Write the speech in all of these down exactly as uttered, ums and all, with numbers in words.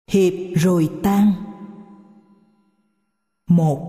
Hiệp rồi tan. Một.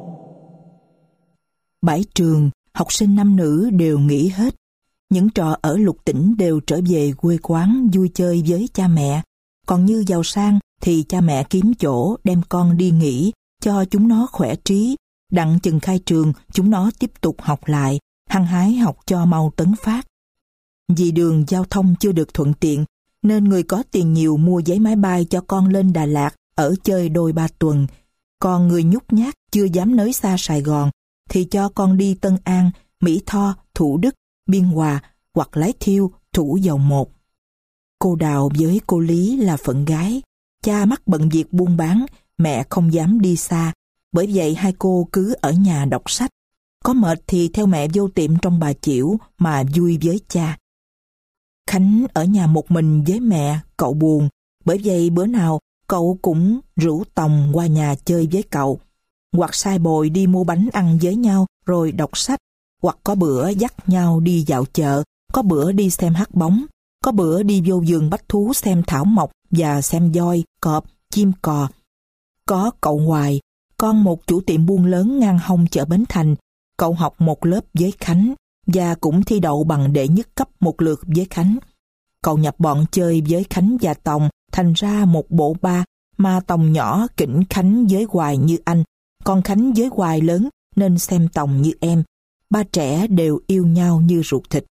Bãi trường, học sinh nam nữ đều nghỉ hết. Những trò ở lục tỉnh đều trở về quê quán vui chơi với cha mẹ. Còn như giàu sang thì cha mẹ kiếm chỗ đem con đi nghỉ cho chúng nó khỏe trí. Đặng chừng khai trường, chúng nó tiếp tục học lại, hăng hái học cho mau tấn phát. Vì đường giao thông chưa được thuận tiện, nên người có tiền nhiều mua giấy máy bay cho con lên Đà Lạt ở chơi đôi ba tuần. Còn người nhút nhát chưa dám nới xa Sài Gòn thì cho con đi Tân An, Mỹ Tho, Thủ Đức, Biên Hòa hoặc Lái Thiêu, Thủ Dầu Một. Cô Đào với cô Lý là phận gái. Cha mắc bận việc buôn bán, mẹ không dám đi xa. Bởi vậy hai cô cứ ở nhà đọc sách. Có mệt thì theo mẹ vô tiệm trong Bà Chiểu mà vui với cha. Khánh ở nhà một mình với mẹ, cậu buồn. Bởi vậy bữa nào cậu cũng rủ Tòng qua nhà chơi với cậu. Hoặc sai bồi đi mua bánh ăn với nhau rồi đọc sách. Hoặc có bữa dắt nhau đi dạo chợ, có bữa đi xem hát bóng, có bữa đi vô vườn bách thú xem thảo mộc và xem voi, cọp, chim cò. Có cậu Hoài, con một chủ tiệm buôn lớn ngang hông chợ Bến Thành. Cậu học một lớp với Khánh và cũng thi đậu bằng đệ nhất cấp một lượt với Khánh. Cậu nhập bọn chơi với Khánh và Tòng, thành ra một bộ ba, mà Tòng nhỏ kỉnh Khánh với Hoài như anh, còn Khánh với Hoài lớn nên xem Tòng như em. Ba trẻ đều yêu nhau như ruột thịt.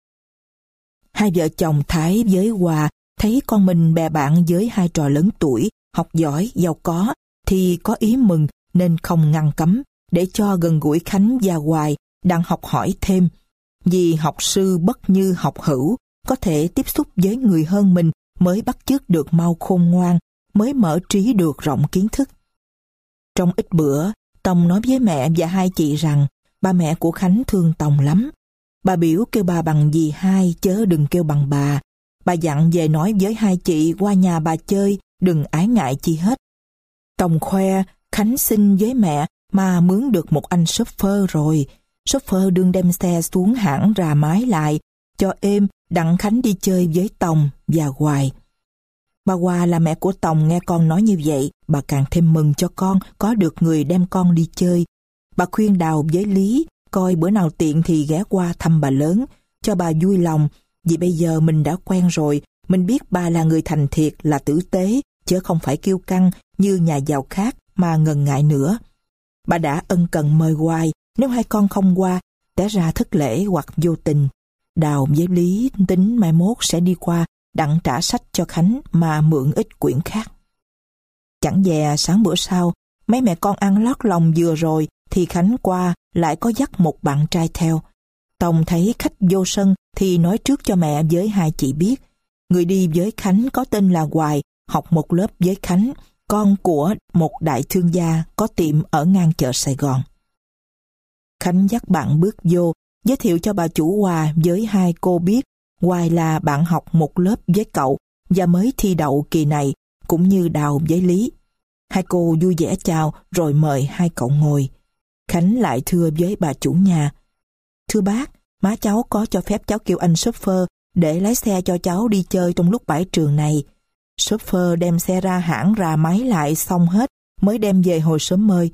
Hai vợ chồng Thái với Hòa thấy con mình bè bạn với hai trò lớn tuổi, học giỏi, giàu có, thì có ý mừng nên không ngăn cấm, để cho gần gũi Khánh và Hoài đang học hỏi thêm. Vì học sư bất như học hữu, có thể tiếp xúc với người hơn mình mới bắt chước được mau khôn ngoan, mới mở trí được rộng kiến thức. Trong ít bữa, Tòng nói với mẹ và hai chị rằng ba mẹ của Khánh thương Tòng lắm. Bà biểu kêu bà bằng dì hai chớ đừng kêu bằng bà. Bà dặn về nói với hai chị qua nhà bà chơi, đừng ái ngại chi hết. Tòng khoe Khánh xin với mẹ mà mướn được một anh shopper rồi. Shopper đương đem xe xuống hãng rà mái lại, cho êm đặng Khánh đi chơi với Tòng và Hoài. Bà Hoa là mẹ của Tòng nghe con nói như vậy, bà càng thêm mừng cho con có được người đem con đi chơi. Bà khuyên Đào với Lý coi bữa nào tiện thì ghé qua thăm bà lớn, cho bà vui lòng, vì bây giờ mình đã quen rồi, mình biết bà là người thành thiệt, là tử tế, chứ không phải kiêu căng như nhà giàu khác mà ngần ngại nữa. Bà đã ân cần mời Hoài, nếu hai con không qua, té ra thất lễ hoặc vô tình. Đào với Lý tính mai mốt sẽ đi qua đặng trả sách cho Khánh mà mượn ít quyển khác. Chẳng dè sáng bữa sau, mấy mẹ con ăn lót lòng vừa rồi thì Khánh qua lại có dắt một bạn trai theo. Tòng thấy khách vô sân thì nói trước cho mẹ với hai chị biết. Người đi với Khánh có tên là Hoài, học một lớp với Khánh, con của một đại thương gia có tiệm ở ngang chợ Sài Gòn. Khánh dắt bạn bước vô, giới thiệu cho bà chủ Hòa với hai cô biết Hoài là bạn học một lớp với cậu và mới thi đậu kỳ này, cũng như Đào với Lý. Hai cô vui vẻ chào rồi mời hai cậu ngồi. Khánh lại thưa với bà chủ nhà: "Thưa bác, má cháu có cho phép cháu kêu anh shopper để lái xe cho cháu đi chơi trong lúc bãi trường này. Shopper đem xe ra hãng rà máy lại xong hết mới đem về hồi sớm mơi.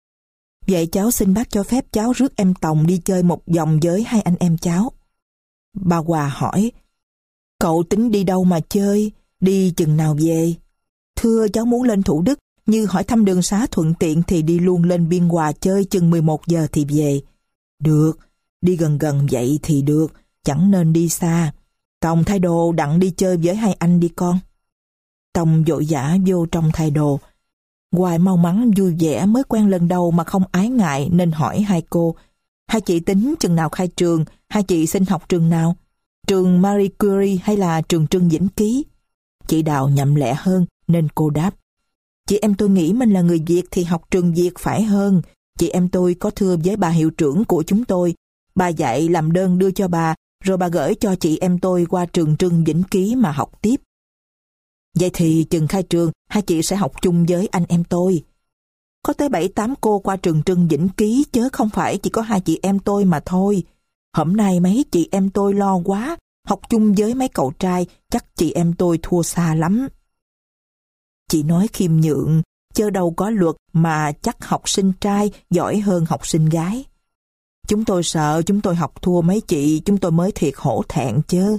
Vậy cháu xin bác cho phép cháu rước em Tòng đi chơi một vòng với hai anh em cháu." Bà Hòa hỏi: "Cậu tính đi đâu mà chơi? Đi chừng nào về?" "Thưa cháu muốn lên Thủ Đức, như hỏi thăm đường xá thuận tiện thì đi luôn lên Biên Hòa chơi chừng mười một giờ thì về." "Được, đi gần gần vậy thì được, chẳng nên đi xa. Tòng thay đồ đặng đi chơi với hai anh đi con." Tòng vội vã vô trong thay đồ. Hoài mau mắn vui vẻ mới quen lần đầu mà không ái ngại nên hỏi hai cô: "Hai chị tính chừng nào khai trường? Hai chị xin học trường nào? Trường Marie Curie hay là trường Trưng Vĩnh Ký?" Chị Đào nhậm lẹ hơn nên cô đáp: "Chị em tôi nghĩ mình là người Việt thì học trường Việt phải hơn. Chị em tôi có thưa với bà hiệu trưởng của chúng tôi. Bà dạy làm đơn đưa cho bà, rồi bà gửi cho chị em tôi qua trường Trưng Vĩnh Ký mà học tiếp." "Vậy thì chừng khai trường, hai chị sẽ học chung với anh em tôi." "Có tới bảy tám cô qua trường Trưng Vĩnh Ký chứ không phải chỉ có hai chị em tôi mà thôi. Hôm nay mấy chị em tôi lo quá, học chung với mấy cậu trai chắc chị em tôi thua xa lắm." Chị nói khiêm nhượng, chớ đâu có luật mà chắc học sinh trai giỏi hơn học sinh gái. Chúng tôi sợ chúng tôi học thua mấy chị, chúng tôi mới thiệt hổ thẹn chớ.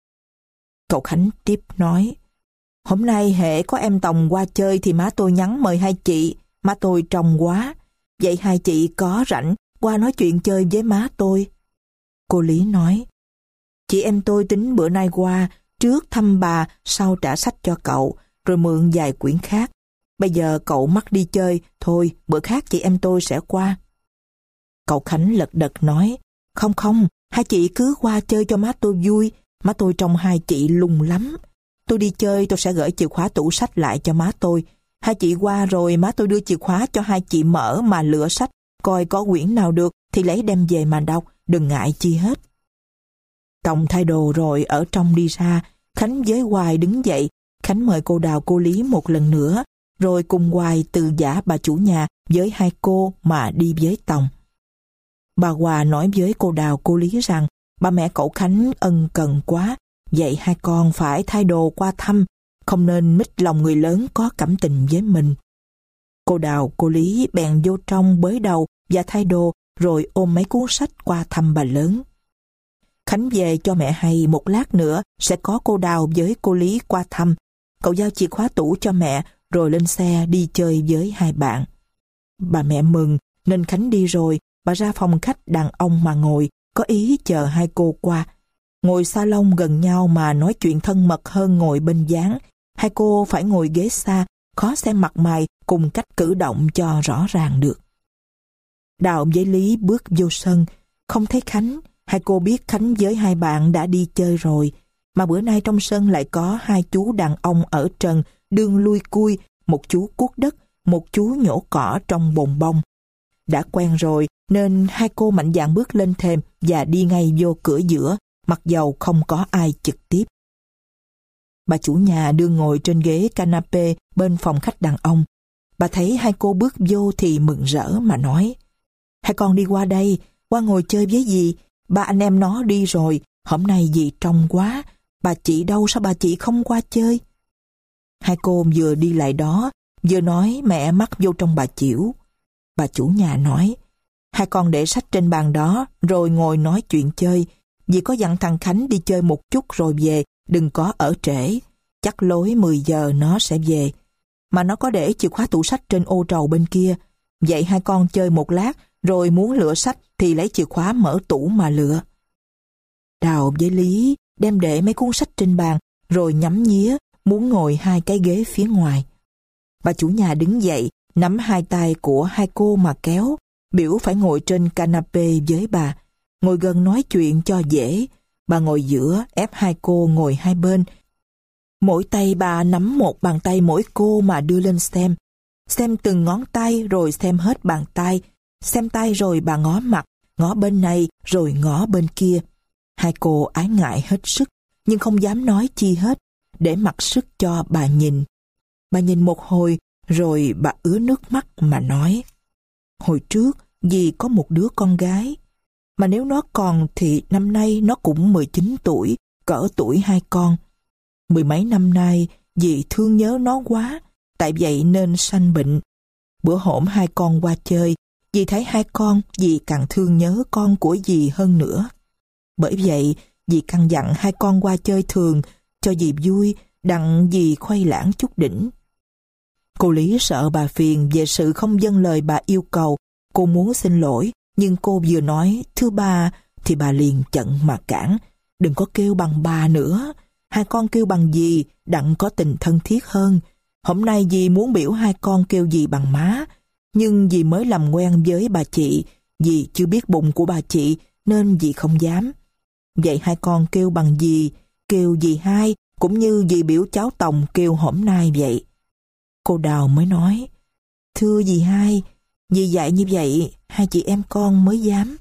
Cậu Khánh tiếp nói, hôm nay hễ có em Tòng qua chơi thì má tôi nhắn mời hai chị, má tôi trông quá. Vậy hai chị có rảnh qua nói chuyện chơi với má tôi. Cô Lý nói, chị em tôi tính bữa nay qua, trước thăm bà, sau trả sách cho cậu, rồi mượn vài quyển khác. Bây giờ cậu mắc đi chơi, thôi bữa khác chị em tôi sẽ qua. Cậu Khánh lật đật nói, không không, hai chị cứ qua chơi cho má tôi vui, má tôi trông hai chị lung lắm. Tôi đi chơi tôi sẽ gửi chìa khóa tủ sách lại cho má tôi. Hai chị qua rồi má tôi đưa chìa khóa cho hai chị mở mà lựa sách, coi có quyển nào được thì lấy đem về mà đọc, đừng ngại chi hết. Tòng thay đồ rồi ở trong đi ra, Khánh với Hoài đứng dậy. Khánh mời cô Đào cô Lý một lần nữa, rồi cùng Hoài từ giả bà chủ nhà với hai cô mà đi với Tòng. Bà Hòa nói với cô Đào cô Lý rằng ba mẹ cậu Khánh ân cần quá, vậy hai con phải thay đồ qua thăm, không nên mít lòng người lớn có cảm tình với mình. Cô Đào cô Lý bèn vô trong bới đầu và thay đồ, rồi ôm mấy cuốn sách qua thăm bà lớn. Khánh về cho mẹ hay một lát nữa sẽ có cô Đào với cô Lý qua thăm. Cậu giao chìa khóa tủ cho mẹ, rồi lên xe đi chơi với hai bạn. Bà mẹ mừng nên Khánh đi rồi, bà ra phòng khách đàn ông mà ngồi, có ý chờ hai cô qua. Ngồi salon gần nhau mà nói chuyện thân mật hơn ngồi bên dáng. Hai cô phải ngồi ghế xa, khó xem mặt mày cùng cách cử động cho rõ ràng được. Đào với Lý bước vô sân, không thấy Khánh. Hai cô biết Khánh với hai bạn đã đi chơi rồi, mà bữa nay trong sân lại có hai chú đàn ông ở trần đương lui cui, một chú cuốc đất, một chú nhổ cỏ trong bồn bông. Đã quen rồi nên hai cô mạnh dạn bước lên thềm và đi ngay vô cửa giữa, mặc dầu không có ai trực tiếp. Bà chủ nhà đương ngồi trên ghế canapé bên phòng khách đàn ông. Bà thấy hai cô bước vô thì mừng rỡ mà nói, hai con đi qua đây, qua ngồi chơi với dì. Ba anh em nó đi rồi, hôm nay dì trông quá, bà chị đâu sao bà chị không qua chơi? Hai cô vừa đi lại đó, vừa nói mẹ mắc vô trong bà chĩu. Bà chủ nhà nói, hai con để sách trên bàn đó, rồi ngồi nói chuyện chơi. Dì có dặn thằng Khánh đi chơi một chút rồi về, đừng có ở trễ. Chắc lối mười giờ nó sẽ về. Mà nó có để chìa khóa tủ sách trên ô trầu bên kia. Vậy hai con chơi một lát, rồi muốn lựa sách thì lấy chìa khóa mở tủ mà lựa. Đào với Lý đem để mấy cuốn sách trên bàn, rồi nhắm nhía, muốn ngồi hai cái ghế phía ngoài. Bà chủ nhà đứng dậy, nắm hai tay của hai cô mà kéo, biểu phải ngồi trên canapé với bà, ngồi gần nói chuyện cho dễ. Bà ngồi giữa, ép hai cô ngồi hai bên. Mỗi tay bà nắm một bàn tay mỗi cô mà đưa lên xem. Xem từng ngón tay rồi xem hết bàn tay. Xem tay rồi bà ngó mặt, ngó bên này rồi ngó bên kia. Hai cô ái ngại hết sức, nhưng không dám nói chi hết, để mặc sức cho bà nhìn. Bà nhìn một hồi, rồi bà ứa nước mắt mà nói, hồi trước dì có một đứa con gái, mà nếu nó còn thì năm nay nó cũng mười chín tuổi, cỡ tuổi hai con. Mười mấy năm nay dì thương nhớ nó quá, tại vậy nên sanh bệnh. Bữa hổm hai con qua chơi, dì thấy hai con, dì càng thương nhớ con của dì hơn nữa. Bởi vậy, dì căn dặn hai con qua chơi thường, cho dì vui, đặng dì khuây lãng chút đỉnh. Cô Lý sợ bà phiền về sự không vâng lời bà yêu cầu. Cô muốn xin lỗi, nhưng cô vừa nói, thưa bà, thì bà liền chận mà cản. Đừng có kêu bằng bà nữa, hai con kêu bằng dì, đặng có tình thân thiết hơn. Hôm nay dì muốn biểu hai con kêu dì bằng má, nhưng dì mới làm quen với bà chị, dì chưa biết bụng của bà chị, nên dì không dám. Vậy hai con kêu bằng dì, kêu dì hai, cũng như dì biểu cháu Tòng kêu hôm nay vậy. Cô Đào mới nói, thưa dì hai, dì dạy như vậy, hai chị em con mới dám.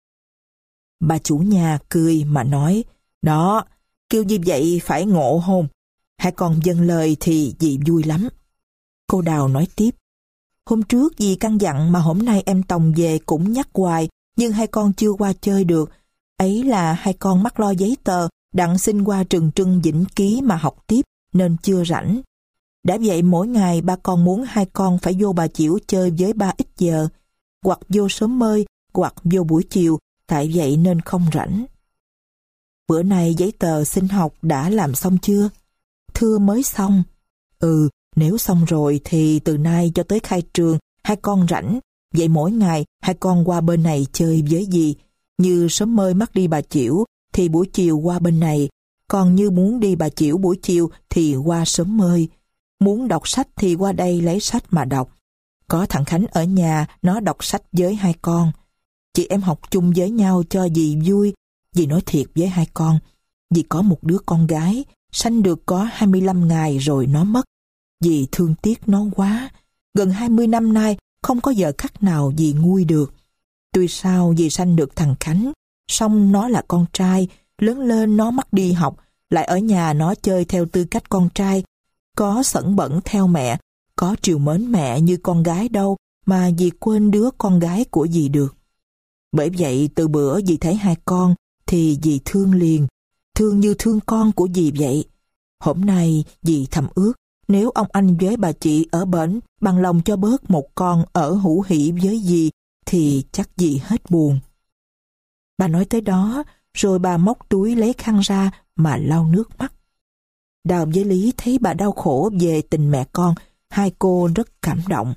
Bà chủ nhà cười mà nói, đó, kêu như vậy phải ngộ hôn. Hai con vâng lời thì dì vui lắm. Cô Đào nói tiếp, hôm trước dì căn dặn mà hôm nay em Tòng về cũng nhắc hoài, nhưng hai con chưa qua chơi được. Ấy là hai con mắc lo giấy tờ, đặng xin qua trường Trưng Vĩnh Ký mà học tiếp, nên chưa rảnh. Đã vậy mỗi ngày ba con muốn hai con phải vô Bà Chiểu chơi với ba ít giờ, hoặc vô sớm mơi, hoặc vô buổi chiều, tại vậy nên không rảnh. Bữa nay giấy tờ xin học đã làm xong chưa? Thưa mới xong. Ừ, nếu xong rồi thì từ nay cho tới khai trường, hai con rảnh. Vậy mỗi ngày hai con qua bên này chơi với dì. Như sớm mơi mắc đi Bà Chiểu thì buổi chiều qua bên này. Còn như muốn đi Bà Chiểu buổi chiều thì qua sớm mơi. Muốn đọc sách thì qua đây lấy sách mà đọc. Có thằng Khánh ở nhà, nó đọc sách với hai con. Chị em học chung với nhau cho dì vui. Dì nói thiệt với hai con, dì có một đứa con gái, sanh được có hai mươi lăm ngày rồi nó mất. Dì thương tiếc nó quá. Gần hai mươi năm nay không có giờ khắc nào dì nguôi được. Tuy sao dì sanh được thằng Khánh, song nó là con trai, lớn lên nó mắc đi học, lại ở nhà nó chơi theo tư cách con trai, có sẩn bẩn theo mẹ, có trìu mến mẹ như con gái đâu mà dì quên đứa con gái của dì được. Bởi vậy từ bữa dì thấy hai con thì dì thương liền, thương như thương con của dì vậy. Hôm nay dì thầm ước nếu ông anh với bà chị ở bển bằng lòng cho bớt một con ở hữu hỷ với dì thì chắc dì hết buồn. Bà nói tới đó rồi bà móc túi lấy khăn ra mà lau nước mắt. Đào với Lý thấy bà đau khổ về tình mẹ con, hai cô rất cảm động.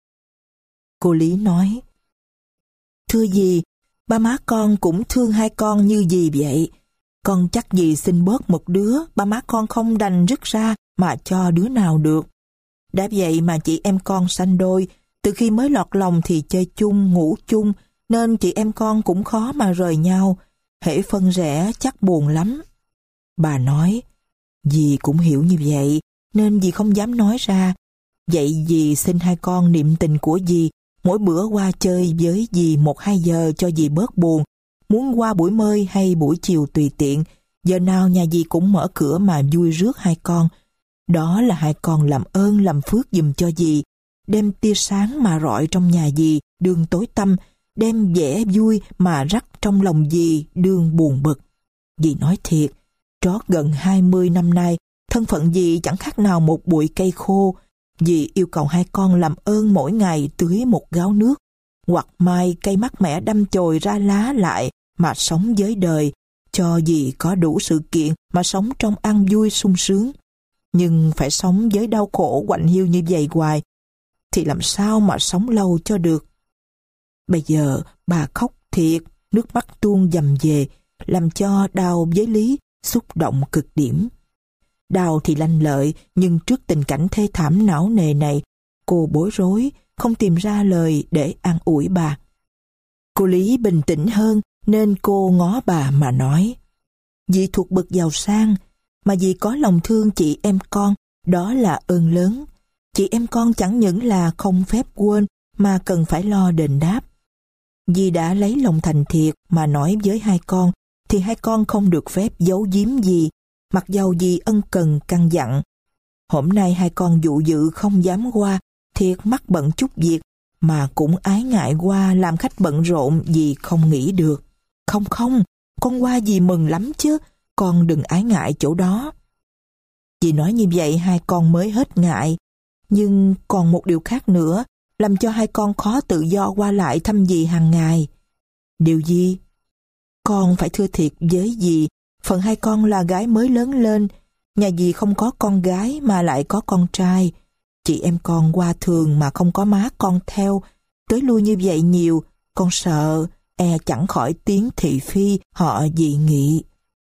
Cô Lý nói: Thưa dì, ba má con cũng thương hai con như dì vậy. Con chắc dì xin bớt một đứa, ba má con không đành rứt ra mà cho đứa nào được. Đã vậy mà chị em con sanh đôi, từ khi mới lọt lòng thì chơi chung, ngủ chung, nên chị em con cũng khó mà rời nhau. Hễ phân rẽ chắc buồn lắm. Bà nói: Dì cũng hiểu như vậy, nên dì không dám nói ra. Vậy dì xin hai con niệm tình của dì, mỗi bữa qua chơi với dì một hai giờ cho dì bớt buồn. Muốn qua buổi mơi hay buổi chiều tùy tiện, giờ nào nhà dì cũng mở cửa mà vui rước hai con. Đó là hai con làm ơn làm phước giùm cho dì, đem tia sáng mà rọi trong nhà dì đương tối tăm, đem vẻ vui mà rắc trong lòng dì đương buồn bực. Dì nói thiệt, trót gần hai mươi năm nay, thân phận dì chẳng khác nào một bụi cây khô. Dì yêu cầu hai con làm ơn mỗi ngày tưới một gáo nước, hoặc mai cây mắc mẻ đâm chồi ra lá lại mà sống với đời, cho dì có đủ sự kiện mà sống trong an vui sung sướng. Nhưng phải sống với đau khổ quạnh hiu như vậy hoài, thì làm sao mà sống lâu cho được. Bây giờ bà khóc thiệt, nước mắt tuôn dầm về, làm cho Đào với Lý xúc động cực điểm. Đào thì lanh lợi, nhưng trước tình cảnh thê thảm não nề này, cô bối rối, không tìm ra lời để an ủi bà. Cô Lý bình tĩnh hơn, nên cô ngó bà mà nói: Dì thuộc bậc giàu sang, mà dì có lòng thương chị em con, đó là ơn lớn. Chị em con chẳng những là không phép quên, mà cần phải lo đền đáp. Dì đã lấy lòng thành thiệt mà nói với hai con, thì hai con không được phép giấu giếm gì, mặc dầu dì ân cần căn dặn. Hôm nay hai con dụ dự không dám qua, thiệt mắc bận chút việc, mà cũng ái ngại qua làm khách bận rộn dì không nghĩ được. Không không, con qua dì mừng lắm chứ, con đừng ái ngại chỗ đó. Dì nói như vậy hai con mới hết ngại, nhưng còn một điều khác nữa, làm cho hai con khó tự do qua lại thăm dì hàng ngày. Điều gì? Con phải thưa thiệt với dì, phần hai con là gái mới lớn lên, nhà dì không có con gái mà lại có con trai. Chị em con qua thường mà không có má con theo, tới lui như vậy nhiều, con sợ, e chẳng khỏi tiếng thị phi họ dị nghị.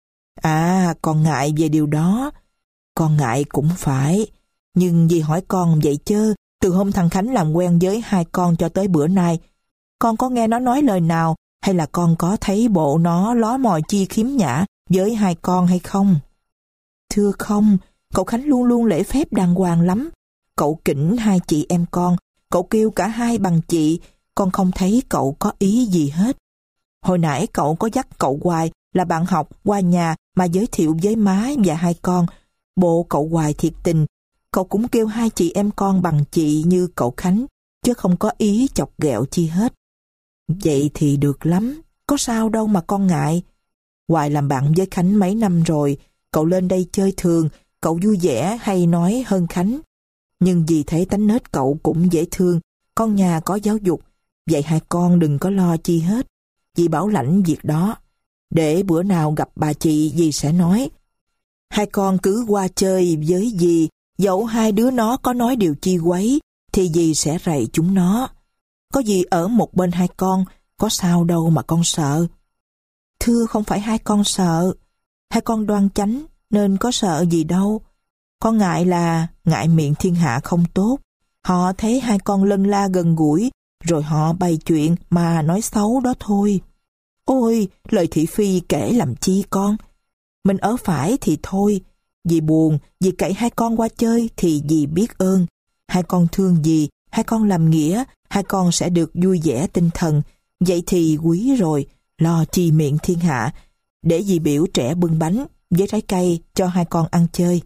À, con ngại về điều đó. Con ngại cũng phải, nhưng dì hỏi con vậy chớ, từ hôm thằng Khánh làm quen với hai con cho tới bữa nay, con có nghe nó nói lời nào, hay là con có thấy bộ nó ló mòi chi khiếm nhã với hai con hay không? Thưa không, cậu Khánh luôn luôn lễ phép đàng hoàng lắm. Cậu kỉnh hai chị em con, cậu kêu cả hai bằng chị, con không thấy cậu có ý gì hết. Hồi nãy cậu có dắt cậu Hoài là bạn học qua nhà mà giới thiệu với má và hai con. Bộ cậu Hoài thiệt tình, cậu cũng kêu hai chị em con bằng chị như cậu Khánh, chứ không có ý chọc ghẹo chi hết. Vậy thì được lắm, có sao đâu mà con ngại. Hoài làm bạn với Khánh mấy năm rồi, cậu lên đây chơi thường, cậu vui vẻ hay nói hơn Khánh. Nhưng vì thấy tánh nết cậu cũng dễ thương, con nhà có giáo dục, vậy hai con đừng có lo chi hết. Dì bảo lãnh việc đó. Để bữa nào gặp bà chị, dì sẽ nói. Hai con cứ qua chơi với dì, dẫu hai đứa nó có nói điều chi quấy, thì dì sẽ rạy chúng nó. Có dì ở một bên hai con, có sao đâu mà con sợ. Thưa không phải hai con sợ, hai con đoan chánh nên có sợ gì đâu. Con ngại là ngại miệng thiên hạ không tốt. Họ thấy hai con lân la gần gũi, rồi họ bày chuyện mà nói xấu đó thôi. Ôi, lời thị phi kể làm chi con. Mình ở phải thì thôi. Dì buồn, dì cậy hai con qua chơi thì dì biết ơn. Hai con thương dì, hai con làm nghĩa, hai con sẽ được vui vẻ tinh thần. Vậy thì quý rồi, lo chi miệng thiên hạ. Để dì biểu trẻ bưng bánh với trái cây cho hai con ăn chơi.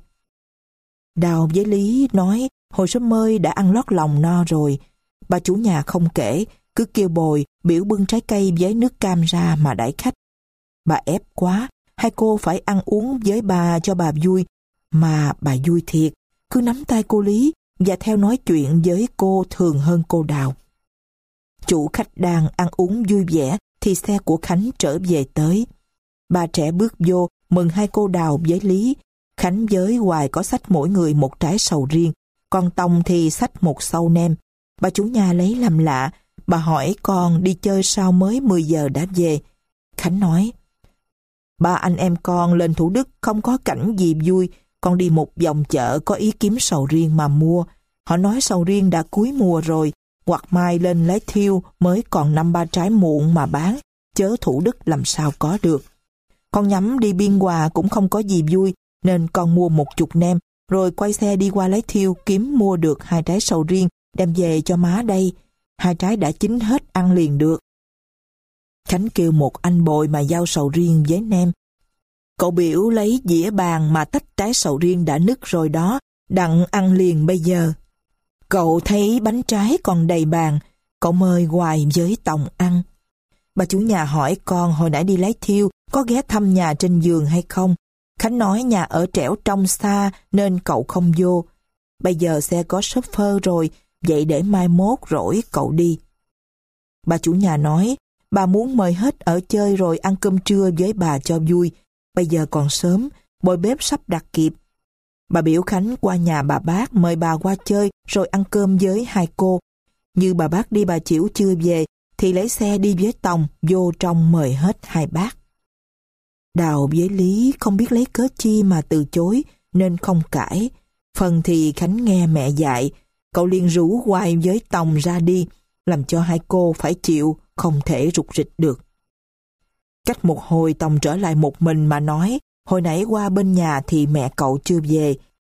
Đào với Lý nói hồi sớm mơi đã ăn lót lòng no rồi. Bà chủ nhà không kể, cứ kêu bồi biểu bưng trái cây với nước cam ra mà đãi khách. Bà ép quá, hai cô phải ăn uống với bà cho bà vui. Mà bà vui thiệt, cứ nắm tay cô Lý và theo nói chuyện với cô thường hơn cô Đào. Chủ khách đang ăn uống vui vẻ thì xe của Khánh trở về tới. Bà trẻ bước vô mừng hai cô Đào với Lý. Khánh với Hoài có xách mỗi người một trái sầu riêng, còn Tòng thì xách một sâu nem. Bà chủ nhà lấy làm lạ, bà hỏi con đi chơi sao mới mười giờ đã về. Khánh nói, ba anh em con lên Thủ Đức không có cảnh gì vui, con đi một vòng chợ có ý kiếm sầu riêng mà mua. Họ nói sầu riêng đã cuối mùa rồi, hoặc mai lên lấy thiêu mới còn năm ba trái muộn mà bán, chớ Thủ Đức làm sao có được. Con nhắm đi Biên Hòa cũng không có gì vui, nên con mua một chục nem, rồi quay xe đi qua lấy thiêu kiếm mua được hai trái sầu riêng đem về cho má đây. Hai trái đã chín hết ăn liền được. Khánh kêu một anh bồi mà giao sầu riêng với nem. Cậu biểu lấy dĩa bàn mà tách trái sầu riêng đã nứt rồi đó, đặng ăn liền bây giờ. Cậu thấy bánh trái còn đầy bàn, cậu mời Hoài với Tòng ăn. Bà chủ nhà hỏi con hồi nãy đi lấy thiêu có ghé thăm nhà trên giường hay không. Khánh nói nhà ở trẻo trong xa nên cậu không vô. Bây giờ xe có shopper rồi, vậy để mai mốt rỗi cậu đi. Bà chủ nhà nói, bà muốn mời hết ở chơi rồi ăn cơm trưa với bà cho vui. Bây giờ còn sớm, bồi bếp sắp đặt kịp. Bà biểu Khánh qua nhà bà Bác mời bà qua chơi rồi ăn cơm với hai cô. Như bà Bác đi Bà Chiểu chưa về thì lấy xe đi với Tòng vô trong mời hết hai bác. Đào với Lý không biết lấy cớ chi mà từ chối nên không cãi. Phần thì Khánh nghe mẹ dạy, cậu liền rủ Hoài với Tòng ra đi, làm cho hai cô phải chịu, không thể rụt rịch được. Cách một hồi Tòng trở lại một mình mà nói, hồi nãy qua bên nhà thì mẹ cậu chưa về.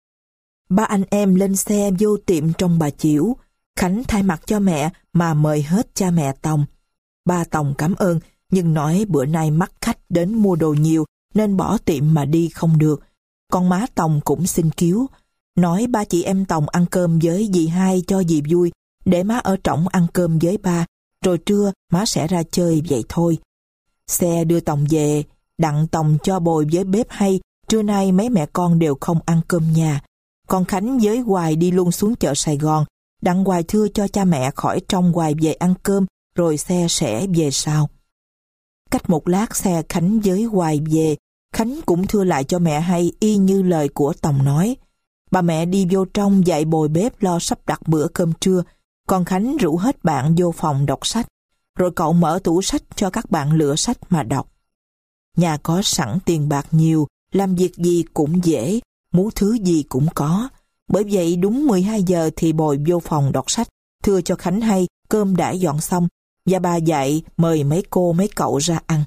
Ba anh em lên xe vô tiệm trong Bà Chiểu, Khánh thay mặt cho mẹ mà mời hết cha mẹ Tòng. Ba Tòng cảm ơn, nhưng nói bữa nay mắc khách đến mua đồ nhiều nên bỏ tiệm mà đi không được. Con má Tòng cũng xin cứu, nói ba chị em Tòng ăn cơm với dì hai cho dì vui, để má ở trỏng ăn cơm với ba, rồi trưa má sẽ ra chơi vậy thôi. Xe đưa Tòng về, đặng Tòng cho bồi với bếp hay, trưa nay mấy mẹ con đều không ăn cơm nhà. Còn Khánh với Hoài đi luôn xuống chợ Sài Gòn, đặng Hoài thưa cho cha mẹ khỏi trong Hoài về ăn cơm, rồi xe sẽ về sau. Cách một lát xe Khánh với Hoài về, Khánh cũng thưa lại cho mẹ hay y như lời của Tòng nói. Bà mẹ đi vô trong dạy bồi bếp lo sắp đặt bữa cơm trưa, còn Khánh rủ hết bạn vô phòng đọc sách, rồi cậu mở tủ sách cho các bạn lựa sách mà đọc. Nhà có sẵn tiền bạc nhiều, làm việc gì cũng dễ, muốn thứ gì cũng có. Bởi vậy đúng mười hai giờ thì bồi vô phòng đọc sách, thưa cho Khánh hay cơm đã dọn xong, và bà dạy mời mấy cô mấy cậu ra ăn.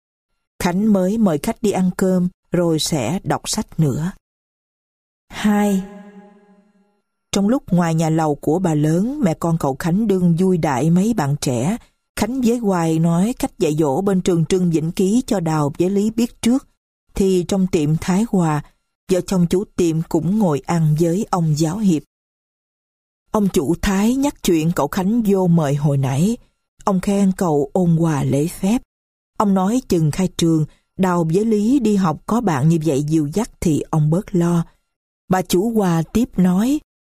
Khánh mới mời khách đi ăn cơm, rồi sẽ đọc sách nữa. Hai. Trong lúc ngoài nhà lầu của bà lớn, mẹ con cậu Khánh đương vui đại mấy bạn trẻ. Khánh với Hoài nói cách dạy dỗ bên trường Trưng Vĩnh Ký cho Đào với Lý biết trước, thì trong tiệm Thái Hòa, vợ chồng chủ tiệm cũng ngồi ăn với ông giáo hiệp. Ông chủ Thái nhắc chuyện cậu Khánh vô mời hồi nãy. Ông khen cậu ôn hòa lễ phép. Ông nói chừng khai trường, Đào với Lý đi học có bạn như vậy dìu dắt thì ông bớt lo. Bà chủ Hòa tiếp nói,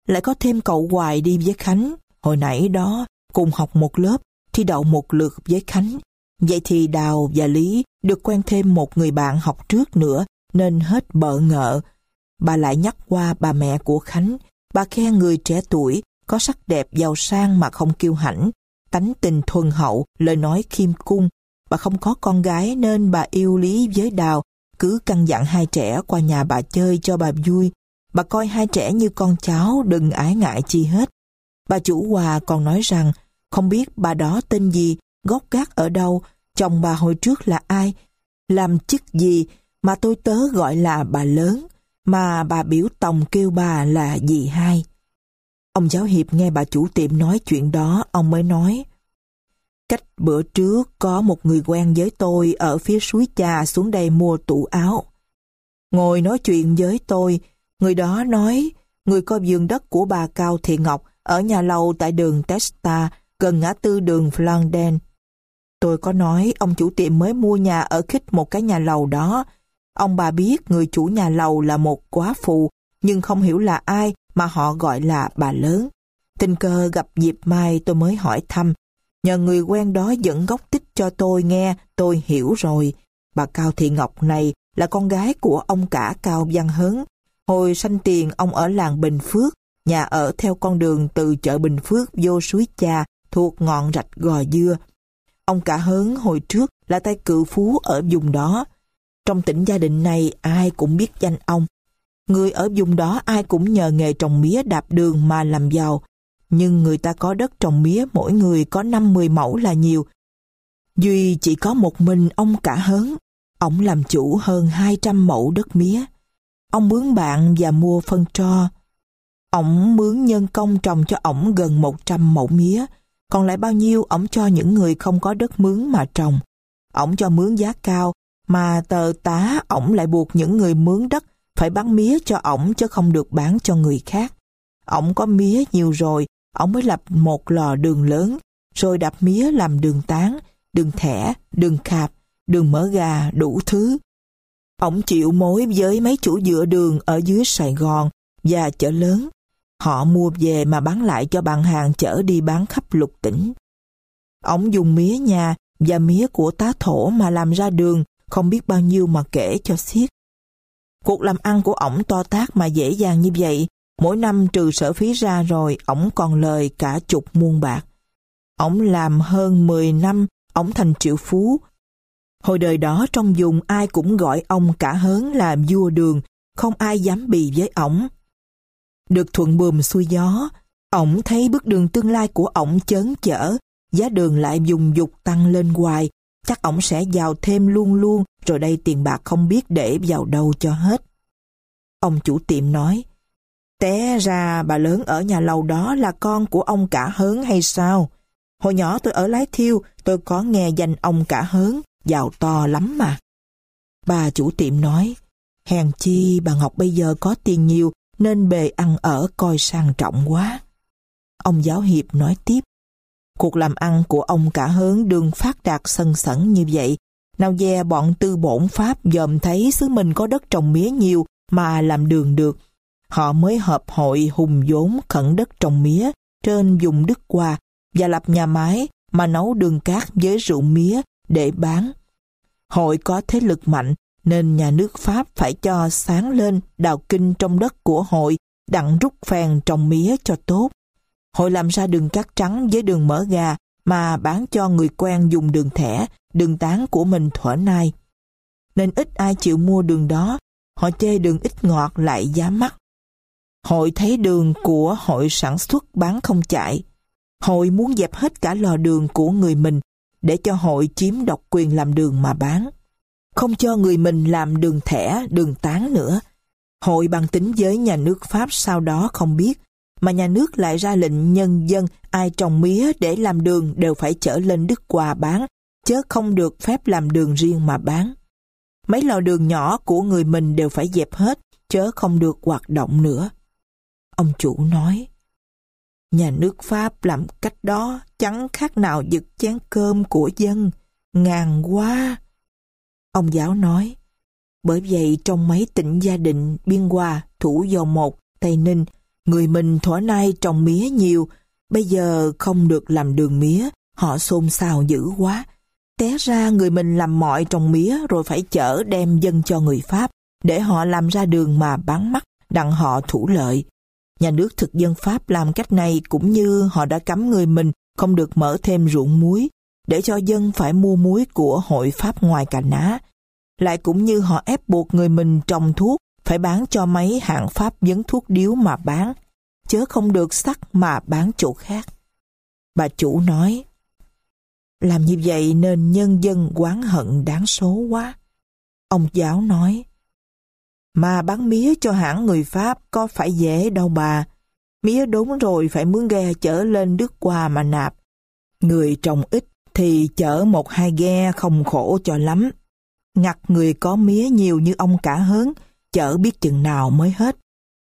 lại có thêm cậu Hoài đi với Khánh. Hồi nãy đó, cùng học một lớp, thi đậu một lượt với Khánh. Vậy thì Đào và Lý được quen thêm một người bạn học trước nữa, nên hết bợ ngợ. Bà lại nhắc qua bà mẹ của Khánh. Bà khen người trẻ tuổi, có sắc đẹp giàu sang mà không kiêu hãnh, tánh tình thuần hậu, lời nói khiêm cung. Bà không có con gái nên bà yêu Lý với Đào, cứ căn dặn hai trẻ qua nhà bà chơi cho bà vui. Bà coi hai trẻ như con cháu, đừng ái ngại chi hết. Bà chủ Hòa còn nói rằng, không biết bà đó tên gì, gốc gác ở đâu, chồng bà hồi trước là ai, làm chức gì, mà tôi tớ gọi là bà lớn, mà bà biểu tòng kêu bà là dì hai. Ông giáo hiệp nghe bà chủ tiệm nói chuyện đó, ông mới nói, cách bữa trước có một người quen với tôi ở phía suối Trà xuống đây mua tủ áo. Ngồi nói chuyện với tôi, người đó nói, người có vườn đất của bà Cao Thị Ngọc ở nhà lầu tại đường Testa, gần ngã tư đường Flandern. Tôi có nói ông chủ tiệm mới mua nhà ở khích một cái nhà lầu đó. Ông bà biết người chủ nhà lầu là một góa phụ, nhưng không hiểu là ai mà họ gọi là bà lớn. Tình cờ gặp dịp mai tôi mới hỏi thăm. Nhờ người quen đó dẫn gốc tích cho tôi nghe, tôi hiểu rồi. Bà Cao Thị Ngọc này là con gái của ông cả Cao Văn Hớn. Hồi sanh tiền ông ở làng Bình Phước, nhà ở theo con đường từ chợ Bình Phước vô suối Trà thuộc ngọn rạch Gò Dưa. Ông cả Hớn hồi trước là tay cự phú ở vùng đó. Trong tỉnh gia định này ai cũng biết danh ông. Người ở vùng đó ai cũng nhờ nghề trồng mía đạp đường mà làm giàu. Nhưng người ta có đất trồng mía mỗi người có năm mươi mẫu là nhiều. Duy chỉ có một mình ông cả Hớn. Ông làm chủ hơn hai trăm mẫu đất mía. Ông mướn bạn và mua phân tro. Ông mướn nhân công trồng cho ổng gần một trăm mẫu mía. Còn lại bao nhiêu ổng cho những người không có đất mướn mà trồng. Ổng cho mướn giá cao, mà tờ tá ổng lại buộc những người mướn đất phải bán mía cho ổng chứ không được bán cho người khác. Ổng có mía nhiều rồi, ổng mới lập một lò đường lớn, rồi đập mía làm đường tán, đường thẻ, đường khạp, đường mỡ gà, đủ thứ. Ổng chịu mối với mấy chủ dựa đường ở dưới Sài Gòn và chợ lớn. Họ mua về mà bán lại cho bạn hàng chở đi bán khắp lục tỉnh. Ổng dùng mía nhà và mía của tá thổ mà làm ra đường, không biết bao nhiêu mà kể cho xiết. Cuộc làm ăn của ổng to tát mà dễ dàng như vậy, mỗi năm trừ sở phí ra rồi, ổng còn lời cả chục muôn bạc. Ổng làm hơn mười năm, ổng thành triệu phú. Hồi đời đó trong vùng ai cũng gọi ông cả Hớn là vua đường, không ai dám bì với ổng. Được thuận buồm xuôi gió, ổng thấy bước đường tương lai của ổng chớn chở, giá đường lại dùng dục tăng lên hoài, chắc ổng sẽ giàu thêm luôn luôn, rồi đây tiền bạc không biết để vào đâu cho hết. Ông chủ tiệm nói, té ra bà lớn ở nhà lầu đó là con của ông cả Hớn hay sao? Hồi nhỏ tôi ở Lái Thiêu, tôi có nghe danh ông cả Hớn, giàu to lắm mà. Bà chủ tiệm nói, hèn chi bà Ngọc bây giờ có tiền nhiều, nên bề ăn ở coi sang trọng quá. Ông giáo hiệp nói tiếp, cuộc làm ăn của ông cả Hớn đường phát đạt sân sẩn như vậy, nào dè bọn tư bổn Pháp dòm thấy xứ mình có đất trồng mía nhiều mà làm đường được. Họ mới hợp hội hùng vốn khẩn đất trồng mía trên vùng Đức Hòa và lập nhà máy mà nấu đường cát với rượu mía để bán. Hội có thế lực mạnh nên nhà nước Pháp phải cho sáng lên đào kinh trong đất của hội, đặng rút phèn trồng mía cho tốt. Hội làm ra đường cát trắng với đường mỡ gà mà bán cho người quen dùng đường thẻ, đường tán của mình thuở nay. Nên ít ai chịu mua đường đó, họ chê đường ít ngọt lại giá mắc. Hội thấy đường của hội sản xuất bán không chạy. Hội muốn dẹp hết cả lò đường của người mình để cho hội chiếm độc quyền làm đường mà bán. Không cho người mình làm đường thẻ, đường tán nữa. Hội bàn tính với nhà nước Pháp sau đó không biết, mà nhà nước lại ra lệnh nhân dân ai trồng mía để làm đường đều phải chở lên Đức Hòa bán, chớ không được phép làm đường riêng mà bán. Mấy lò đường nhỏ của người mình đều phải dẹp hết, chớ không được hoạt động nữa. Ông chủ nói, nhà nước Pháp làm cách đó chẳng khác nào giật chén cơm của dân, ngàn quá. Ông giáo nói, bởi vậy trong mấy tỉnh Gia Định, Biên Hòa, Thủ Dầu Một, Tây Ninh, Người mình thuở nay trồng mía nhiều, bây giờ không được làm đường mía, họ xôn xao dữ quá. Té ra người mình làm mọi trồng mía rồi phải chở đem dâng cho người Pháp, để họ làm ra đường mà bán mắc, đặng họ thủ lợi. Nhà nước thực dân Pháp làm cách này cũng như họ đã cấm người mình không được mở thêm ruộng muối, để cho dân phải mua muối của hội Pháp ngoài Cà Ná. Lại cũng như họ ép buộc người mình trồng thuốc phải bán cho mấy hãng Pháp vấn thuốc điếu mà bán, chớ không được sắc mà bán chỗ khác. Bà chủ nói, làm như vậy nên nhân dân oán hận đáng số quá. Ông giáo nói, mà bán mía cho hãng người Pháp có phải dễ đâu bà. Mía đốn rồi phải mướn ghe chở lên Đức qua mà nạp. Người trồng ít thì chở một hai ghe không khổ cho lắm. Ngặt người có mía nhiều như ông Cả Hớn, chở biết chừng nào mới hết.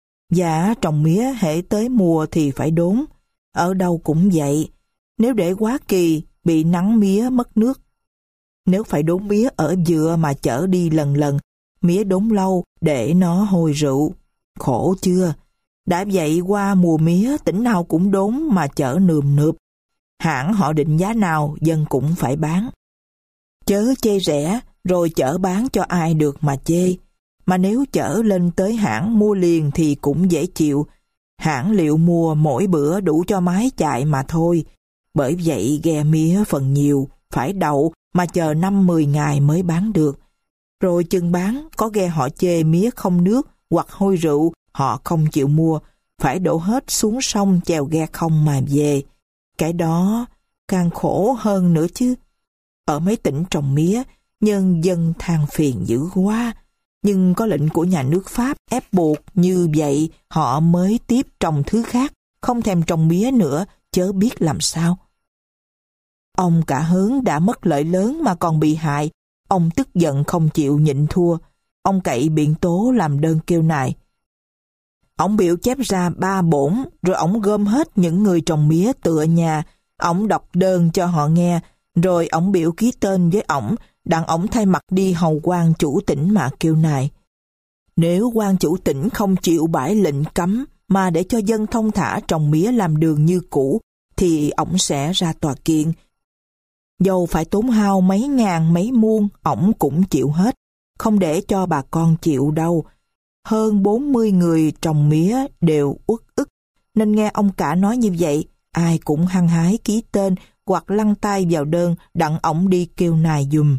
Dạ trồng mía hễ tới mùa thì phải đốn. Ở đâu cũng vậy. Nếu để quá kỳ, bị nắng mía mất nước. Nếu phải đốn mía ở dựa mà chở đi lần lần, mía đốn lâu để nó hôi rượu. Khổ chưa? Đã vậy qua mùa mía tỉnh nào cũng đốn mà chở nườm nượp. Hãng họ định giá nào dân cũng phải bán. Chớ chê rẻ rồi chở bán cho ai được mà chê. Mà nếu chở lên tới hãng mua liền thì cũng dễ chịu. Hãng liệu mua mỗi bữa đủ cho máy chạy mà thôi. Bởi vậy ghe mía phần nhiều, phải đậu mà chờ năm mười ngày mới bán được. Rồi chừng bán, có ghe họ chê mía không nước hoặc hôi rượu, họ không chịu mua, phải đổ hết xuống sông chèo ghe không mà về. Cái đó càng khổ hơn nữa chứ. Ở mấy tỉnh trồng mía, nhân dân than phiền dữ quá. Nhưng có lệnh của nhà nước Pháp ép buộc như vậy họ mới tiếp trồng thứ khác, không thèm trồng mía nữa, chớ biết làm sao. Ông Cả Hớn đã mất lợi lớn mà còn bị hại. Ông tức giận không chịu nhịn thua. Ông cậy biện tố làm đơn kêu nài. Ông biểu chép ra ba bổn, rồi ông gom hết những người trồng mía tựa nhà. Ông đọc đơn cho họ nghe, rồi ông biểu ký tên với ổng, đặng ổng thay mặt đi hầu quan chủ tỉnh mà kêu nài. Nếu quan chủ tỉnh không chịu bãi lệnh cấm mà để cho dân thông thả trồng mía làm đường như cũ, thì ổng sẽ ra tòa kiện. Dầu phải tốn hao mấy ngàn mấy muôn, ổng cũng chịu hết, không để cho bà con chịu đâu. Hơn bốn mươi người trồng mía đều uất ức, nên nghe ông Cả nói như vậy, ai cũng hăng hái ký tên hoặc lăn tay vào đơn đặng ổng đi kêu nài giùm.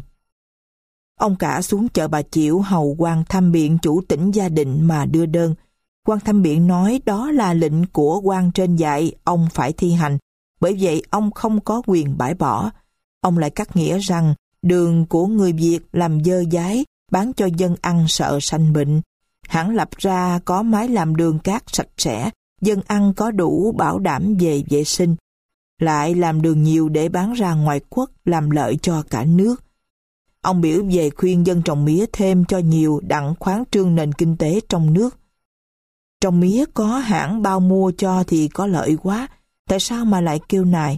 Ông Cả xuống chợ Bà Chiểu hầu quan tham biện chủ tỉnh Gia Định mà đưa đơn. Quan tham biện nói đó là lệnh của quan trên dạy, ông phải thi hành, bởi vậy ông không có quyền bãi bỏ. Ông lại cắt nghĩa rằng đường của người Việt làm dơ dái, bán cho dân ăn sợ sanh bệnh. Hãng lập ra có máy làm đường cát sạch sẽ, dân ăn có đủ bảo đảm về vệ sinh. Lại làm đường nhiều để bán ra ngoài quốc, làm lợi cho cả nước. Ông biểu về khuyên dân trồng mía thêm cho nhiều đặng khoáng trương nền kinh tế trong nước. Trồng mía có hãng bao mua cho thì có lợi quá, tại sao mà lại kêu nài?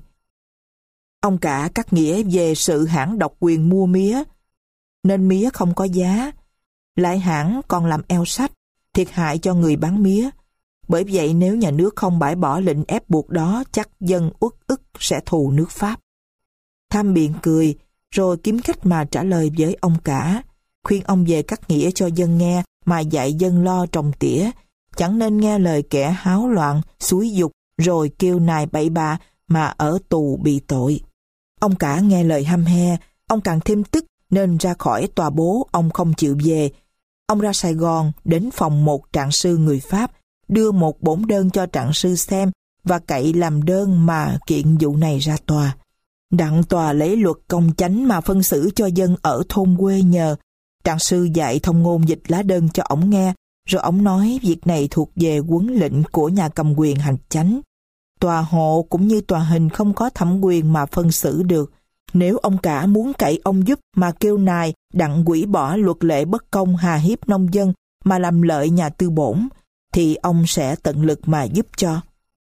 Ông Cả cắt nghĩa về sự hãng độc quyền mua mía, nên mía không có giá. Lại hãng còn làm eo sách, thiệt hại cho người bán mía. Bởi vậy nếu nhà nước không bãi bỏ lệnh ép buộc đó, chắc dân uất ức sẽ thù nước Pháp. Tham biện cười, rồi kiếm cách mà trả lời với ông Cả, khuyên ông về cắt nghĩa cho dân nghe mà dạy dân lo trồng tỉa, chẳng nên nghe lời kẻ háo loạn, xúi dục, rồi kêu nài bậy bạ mà ở tù bị tội. Ông Cả nghe lời hăm he, ông càng thêm tức nên ra khỏi tòa bố ông không chịu về. Ông ra Sài Gòn đến phòng một trạng sư người Pháp, đưa một bổn đơn cho trạng sư xem và cậy làm đơn mà kiện vụ này ra tòa. Đặng tòa lấy luật công chánh mà phân xử cho dân ở thôn quê nhờ. Trạng sư dạy thông ngôn dịch lá đơn cho ổng nghe, rồi ổng nói việc này thuộc về huấn lệnh của nhà cầm quyền hành chánh. Tòa hộ cũng như tòa hình không có thẩm quyền mà phân xử được. Nếu ông Cả muốn cậy ông giúp mà kêu nài đặng hủy bỏ luật lệ bất công hà hiếp nông dân mà làm lợi nhà tư bổn, thì ông sẽ tận lực mà giúp cho.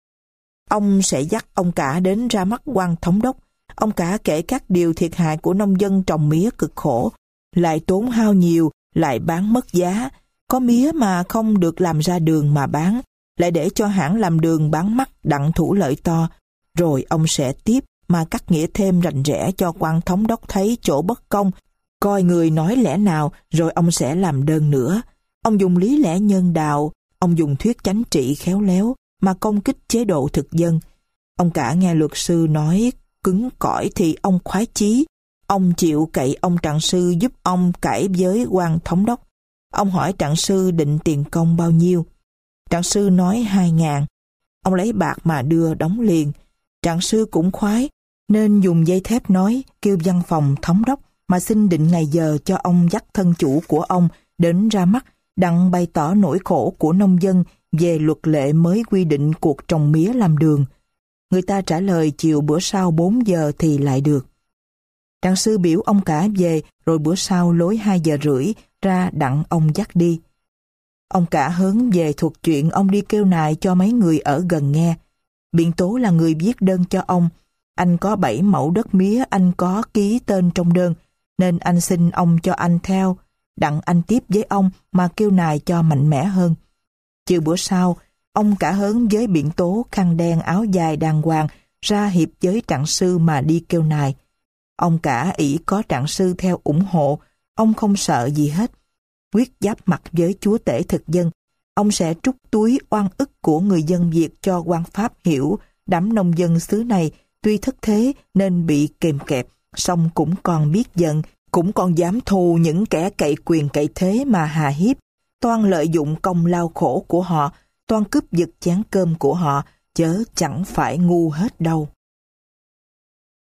Ông sẽ dắt ông Cả đến ra mắt quan thống đốc. Ông Cả kể các điều thiệt hại của nông dân trồng mía cực khổ, lại tốn hao nhiều, lại bán mất giá. Có mía mà không được làm ra đường mà bán, lại để cho hãng làm đường bán mắt đặng thủ lợi to, rồi ông sẽ tiếp mà cắt nghĩa thêm rành rẽ cho quan thống đốc thấy chỗ bất công, coi người nói lẽ nào rồi ông sẽ làm đơn nữa. Ông dùng lý lẽ nhân đạo, ông dùng thuyết chánh trị khéo léo mà công kích chế độ thực dân. Ông cả nghe luật sư nói cứng cỏi thì ông khoái chí. Ông chịu cậy ông trạng sư giúp ông cãi với quan thống đốc. Ông hỏi trạng sư định tiền công bao nhiêu. Trạng sư nói hai ngàn. Ông lấy bạc mà đưa đóng liền. Trạng sư cũng khoái, nên dùng dây thép nói kêu văn phòng thống đốc mà xin định ngày giờ cho ông dắt thân chủ của ông đến ra mắt, đặng bày tỏ nỗi khổ của nông dân về luật lệ mới quy định cuộc trồng mía làm đường. Người ta trả lời chiều bữa sau bốn giờ thì lại được. Trạng sư biểu ông cả về, rồi bữa sau lối hai giờ rưỡi ra đặng ông dắt đi. Ông cả hớn về thuật chuyện ông đi kêu nài cho mấy người ở gần nghe. Biện tố là người viết đơn cho ông. Anh có bảy mẫu đất mía, anh có ký tên trong đơn, nên anh xin ông cho anh theo, đặng anh tiếp với ông mà kêu nài cho mạnh mẽ hơn. Chiều bữa sau, ông cả hớn với biện tố khăn đen áo dài đàng hoàng ra hiệp với trạng sư mà đi kêu nài. Ông cả ỷ có trạng sư theo ủng hộ, ông không sợ gì hết. Quyết giáp mặt với chúa tể thực dân, ông sẽ trút túi oan ức của người dân Việt cho quan Pháp hiểu. Đám nông dân xứ này tuy thất thế nên bị kềm kẹp, song cũng còn biết giận, cũng còn dám thù những kẻ cậy quyền cậy thế mà hà hiếp, toan lợi dụng công lao khổ của họ, toan cướp giật chén cơm của họ, chớ chẳng phải ngu hết đâu.